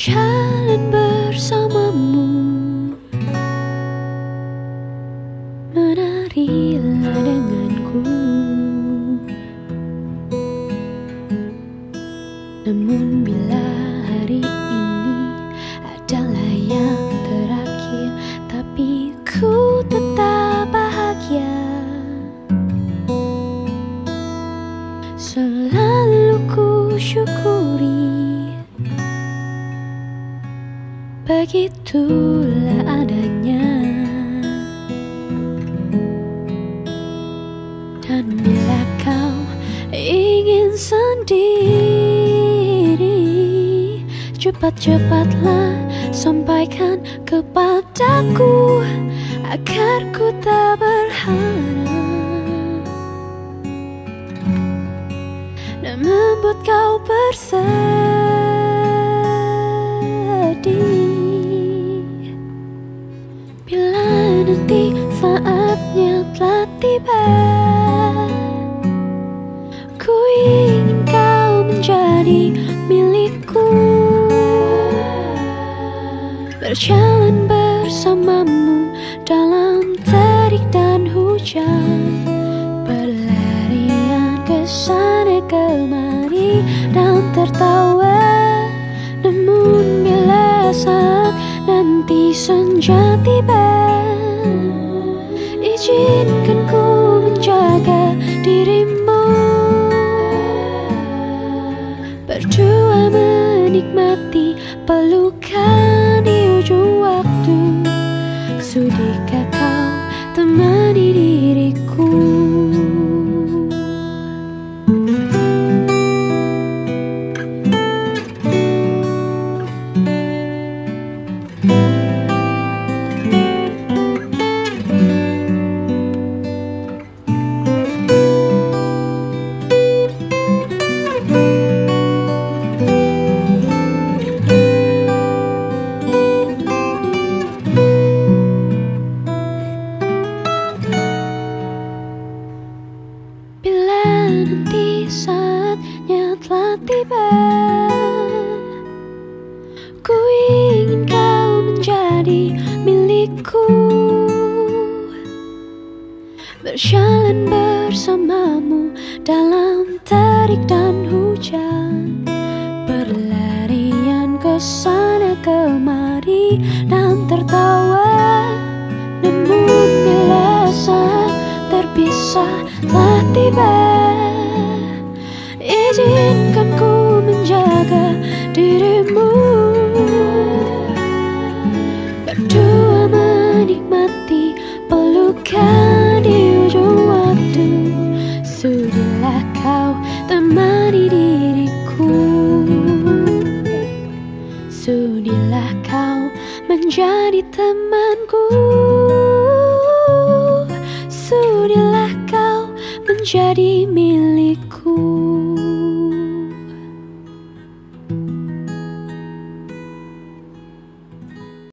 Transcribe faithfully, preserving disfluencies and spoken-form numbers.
Berjalan bersamamu, menarilah denganku. Namun bila hari ini adalah yang terakhir, tapi ku tetap bahagia. Selalu ku syukuri, begitulah adanya. Dan bila kau ingin sendiri, cepat-cepatlah sampaikan kepadaku, agar ku tak berharap dan membuat kau bersedih. Bila nanti saatnya telah tiba, ku ingin kau menjadi milikku. Berjalan bersamamu dalam terik dan hujan, berlarian ke sana kemari dan tertawa. Namun bila saat nanti senja tiba, izinkan ku menjaga dirimu. Berdua menikmati pelukan di ujung waktu. Sudikah kau temani diriku? Nanti saatnya telah tiba, ku ingin kau menjadi milikku. Berjalan bersamamu dalam terik dan hujan, berlarian ke sana kemari dan tertawa. Namun bila saat terpisah telah tiba, izinkan ku menjaga dirimu. Berdua menikmati pelukan di ujung waktu. Sudilah kau temani diriku. Sudilah kau menjadi temanku. Sudilah kau menjadi milikku.